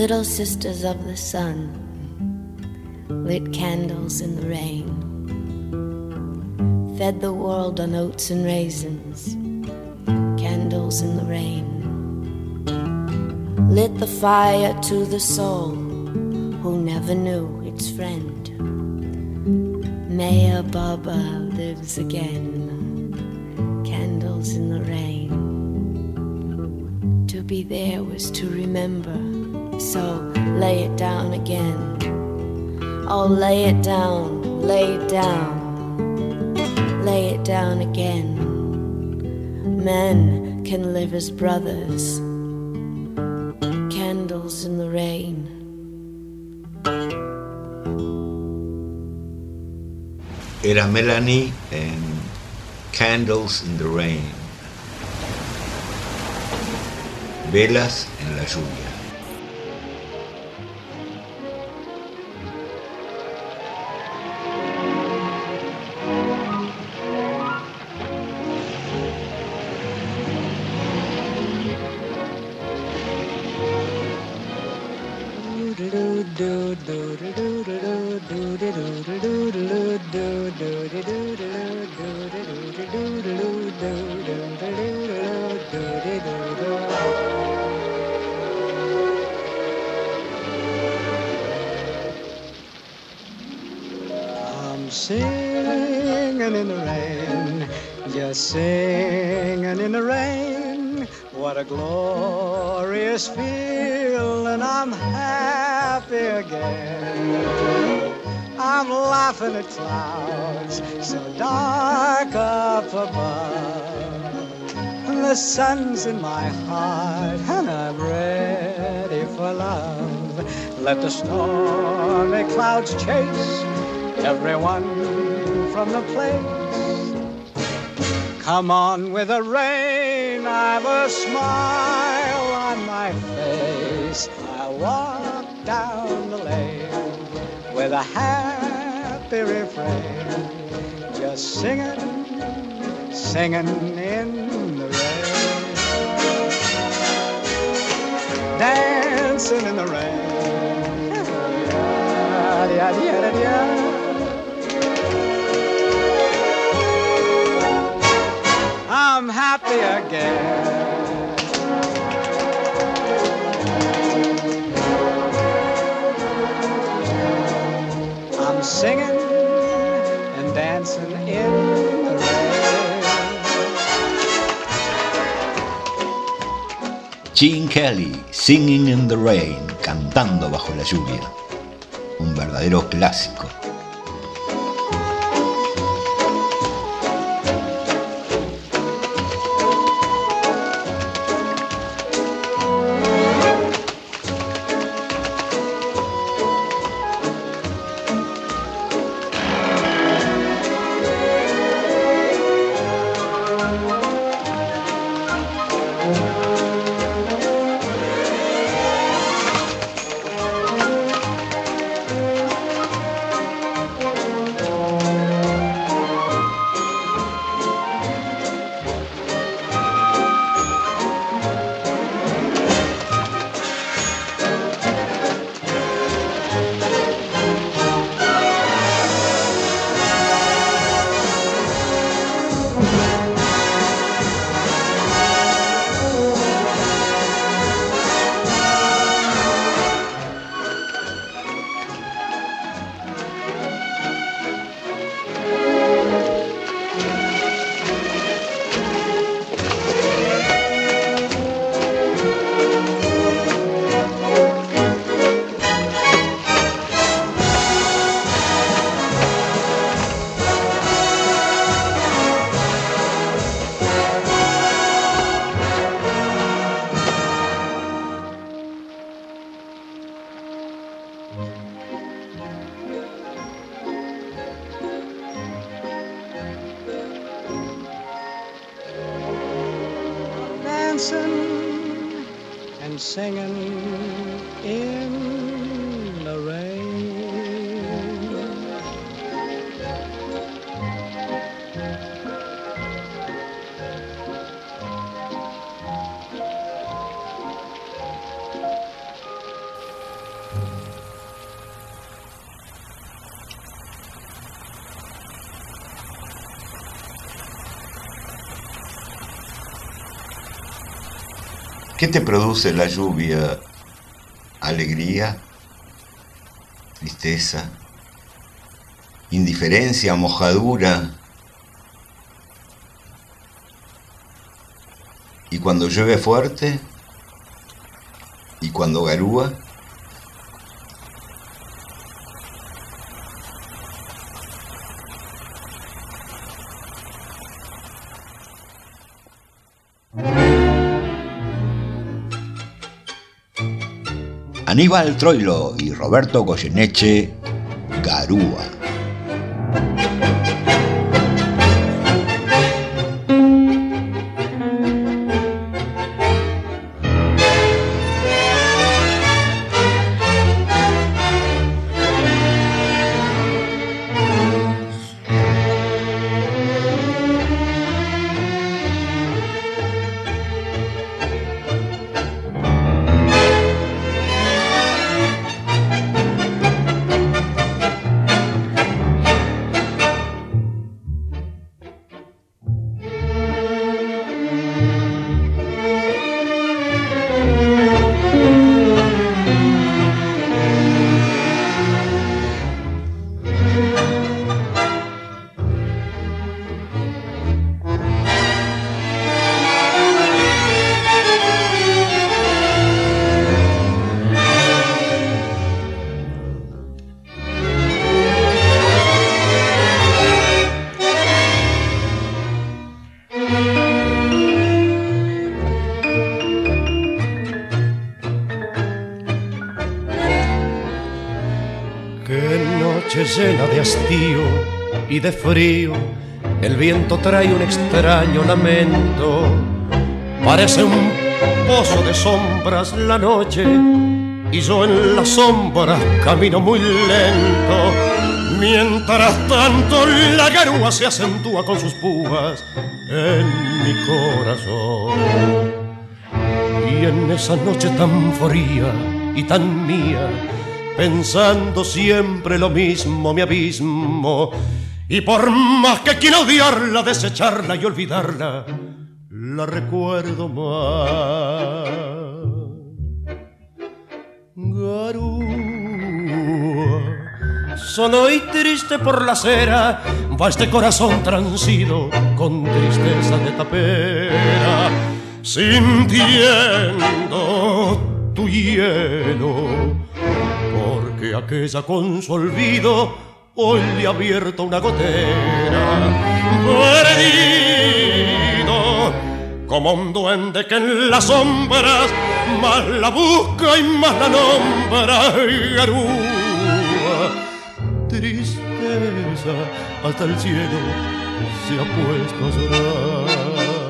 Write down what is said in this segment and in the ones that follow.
Little sisters of the sun lit candles in the rain, fed the world on oats and raisins, candles in the rain, lit the fire to the soul who never knew its friend. Maya Baba lives again, candles in the rain. To be there was to remember, so lay it down again. Oh, lay it down, lay it down, lay it down again. Men can live as brothers, candles in the rain. Era Melanie en Candles in the Rain. Velas en la lluvia. I'm singing in the rain, just singing in the rain. What a glorious feeling, I'm happy again. I'm laughing at clouds so dark up above. The sun's in my heart and I'm ready for love. Let the stormy clouds chase everyone from the place. Come on with the rain, I've a smile on my face. I'll walk down the lane with a happy refrain, just singing, singing in the rain, dancing in the rain. I'm happy again. I'm singing and dancing in the rain. Gene Kelly, Singing in the Rain, cantando bajo la lluvia. Un verdadero clásico. Dancing and singing in the rain. ¿Qué te produce la lluvia? ¿Alegría? ¿Tristeza? ¿Indiferencia? ¿Mojadura? ¿Y cuando llueve fuerte? ¿Y cuando garúa? Aníbal Troilo y Roberto Goyeneche, Garúa. Llena de hastío y de frío, el viento trae un extraño lamento. Parece un pozo de sombras la noche, y yo en las sombras camino muy lento. Mientras tanto la garúa se acentúa con sus púas en mi corazón. Y en esa noche tan fría y tan mía, pensando siempre lo mismo, me abismo. Y por más que quiera odiarla, desecharla y olvidarla, la recuerdo más. Garúa, solo y triste por la acera, va este corazón transido con tristeza de tapera, sintiendo tu hielo, porque aquella con su olvido hoy le ha abierto una gotera. Perdido como un duende que en las sombras más la busca y más la nombra. Garúa, tristeza, hasta el cielo se ha puesto a llorar.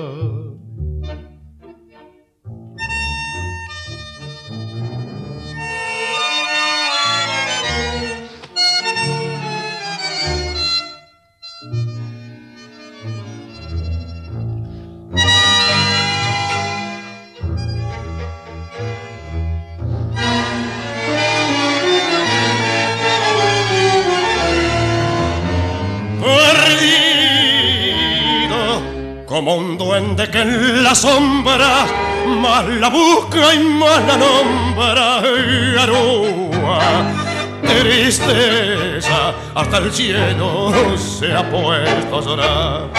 Como un duende que en las sombras más la busca y más la nombra. Garúa, tristeza, hasta el cielo se ha puesto a llorar.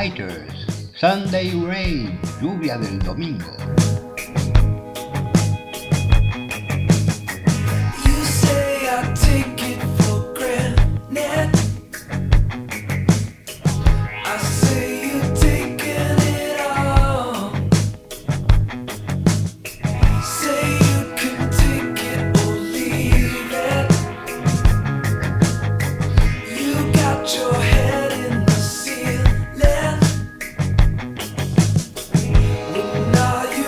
Fighters, Sunday Rain, lluvia del domingo. Now you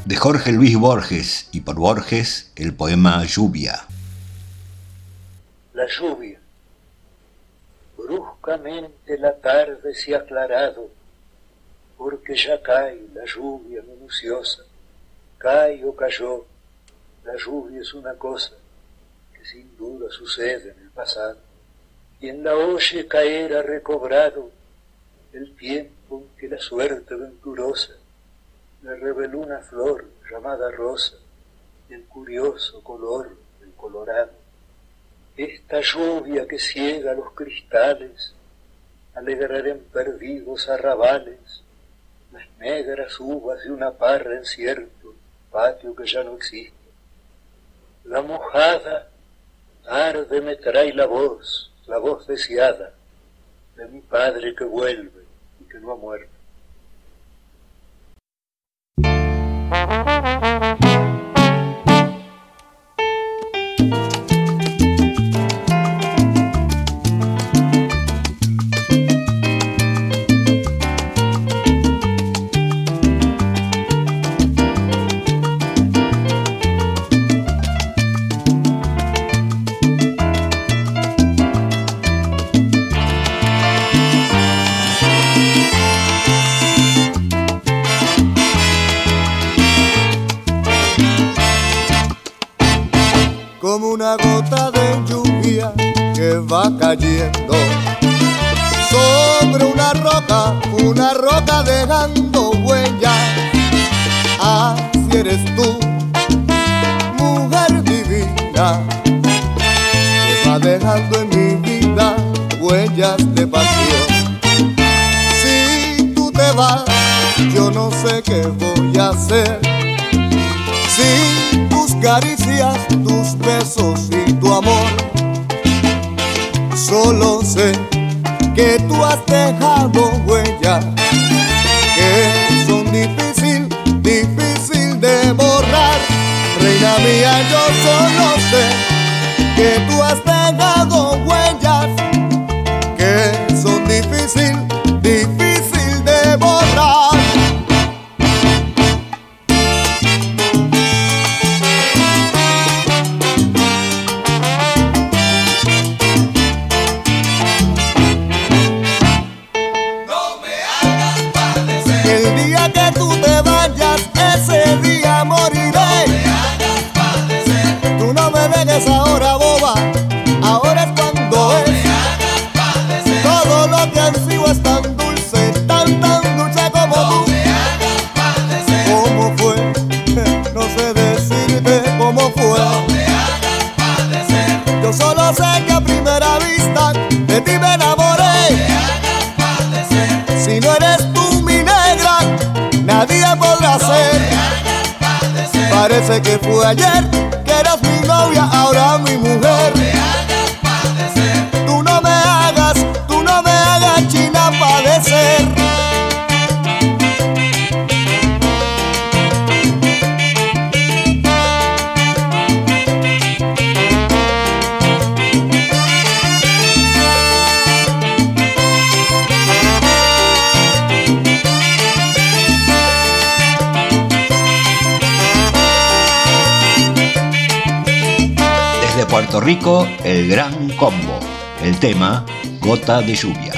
de Jorge Luis Borges, y por Borges el poema Lluvia. La lluvia. Bruscamente la tarde se ha aclarado, porque ya cae la lluvia minuciosa. Cae o cayó, la lluvia es una cosa que sin duda sucede en el pasado. Quien la oye caer ha recobrado el tiempo en que la suerte venturosa le reveló una flor llamada rosa, el curioso color del colorado. Esta lluvia que ciega los cristales alegrará en perdidos arrabales las negras uvas de una parra en cierto patio que ya no existe. La mojada tarde me trae la voz deseada de mi padre que vuelve y que no ha muerto. Como una gota de lluvia que va cayendo sobre una roca dejando huellas. Así eres tú, mujer divina, que va dejando en mi vida huellas de pasión. Si tú te vas, yo no sé qué voy a hacer. Sin tus caricias, tus besos y tu amor, solo sé que tú has dejado huellas que son difícil de borrar. Reina mía, yo solo sé que tú has dejado huellas que son difícil de borrar. Ahora boba, ahora es cuando es. Todo lo que ansío es tan dulce como tú. ¿Cómo fue? No sé decirte cómo fue. Yo solo sé que a primera vista de ti me enamoré. Si no eres tú mi negra, nadie podrá ser. Parece que fue ayer que eras mi novia, ahora mi mujer. Tú no me hagas china padecer. Puerto Rico, el Gran Combo, el tema Gota de Lluvia.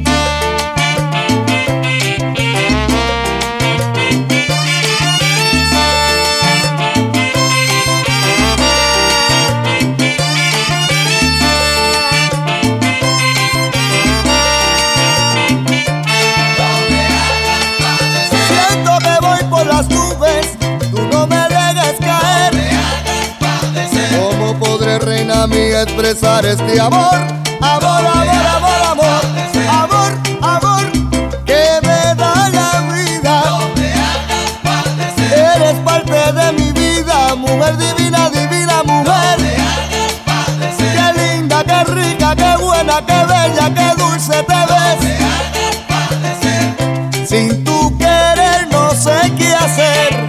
Siento que voy por las nubes, tú no me dejes caer. ¿Cómo podré, reina mía, expresar este amor? Amor, amor, amor, amor, amor, amor, que me da la vida. Eres parte de mi vida, mujer divina, divina mujer. Qué linda, qué rica, qué buena, qué bella, qué dulce te ves. Sin tu querer no sé qué hacer.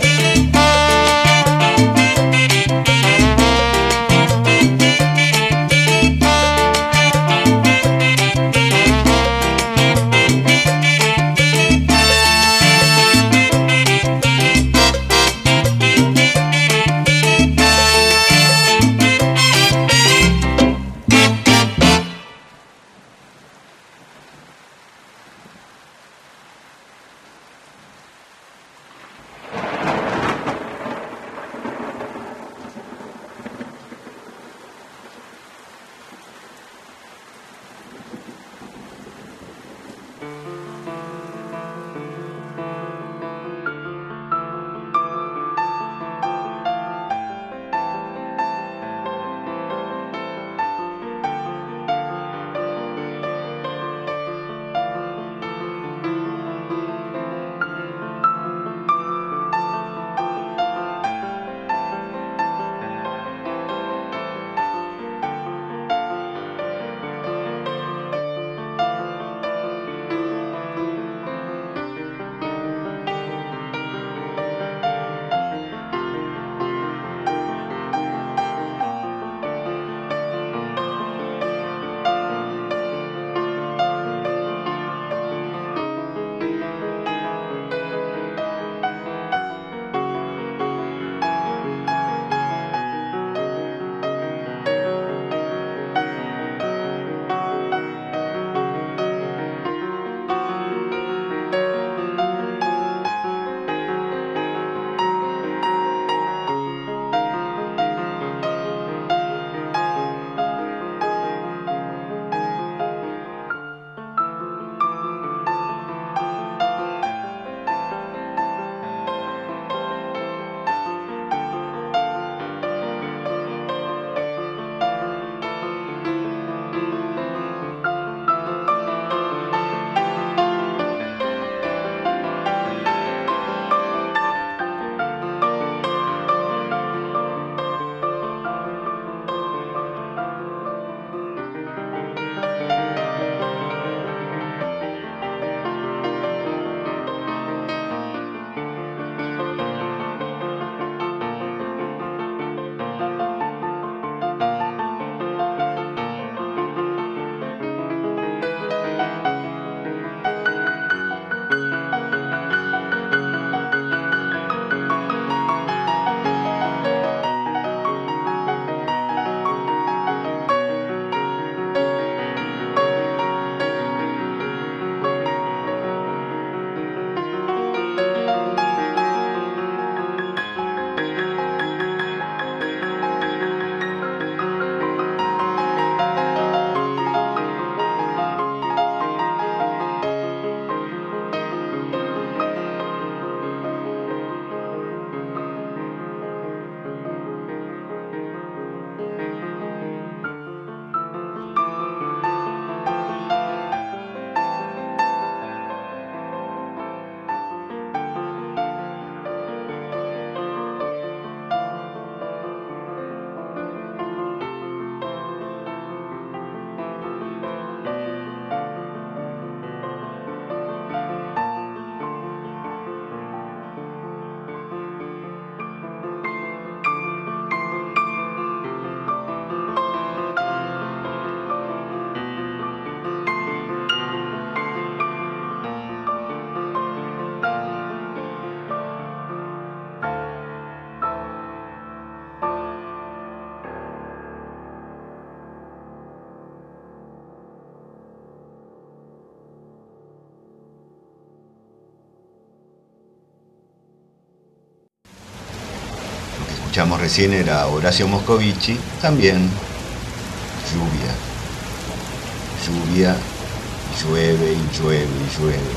escuchamos recién era Horacio Moscovici, también lluvia. Lluvia, llueve y llueve y llueve.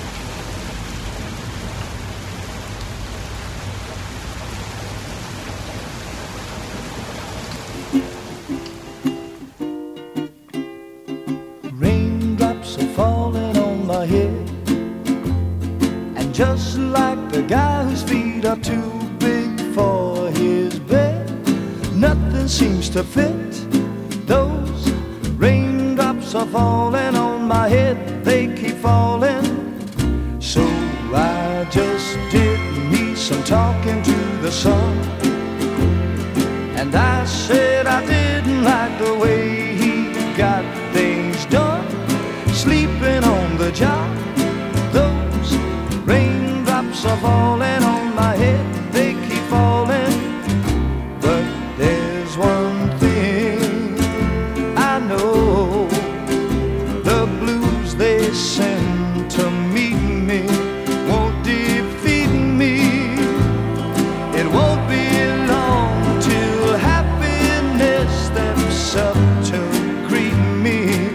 Raindrops are falling on my head, and just like the guy whose feet are too big for his bed, nothing seems to fit. Those raindrops are falling on my head, they keep falling. So I just did me some talking to the sun, and I said I didn't like the way he got things done, sleeping on the job. Those raindrops are falling on my head, they keep falling. But there's one thing I know, the blues they send to meet me won't defeat me. It won't be long till happiness steps up to greet me.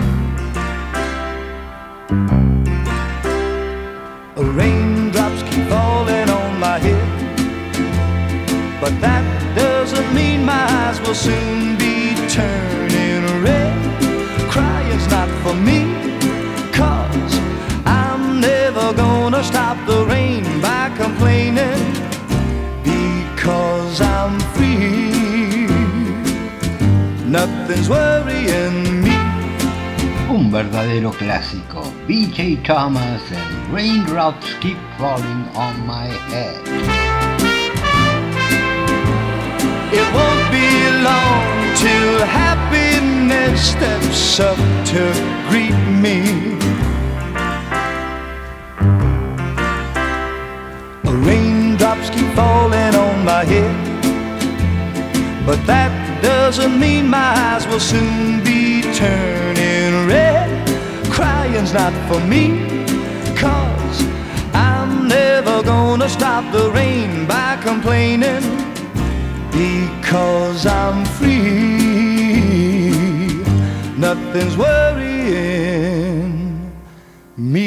Raindrops keep falling on my head, but that doesn't mean my eyes will soon be turning red. Crying's not for me, 'cause I'm never gonna stop the rain by complaining, because I'm free. Nothing's worrying me. Un verdadero clásico, B.J. Thomas and Raindrops Keep Falling on My Head. It won't be long till happiness steps up to greet me. Raindrops keep falling on my head, but that doesn't mean my eyes will soon be turning red. Crying's not for me, 'cause I'm never gonna stop the rain by complaining, because I'm free. Nothing's worrying me.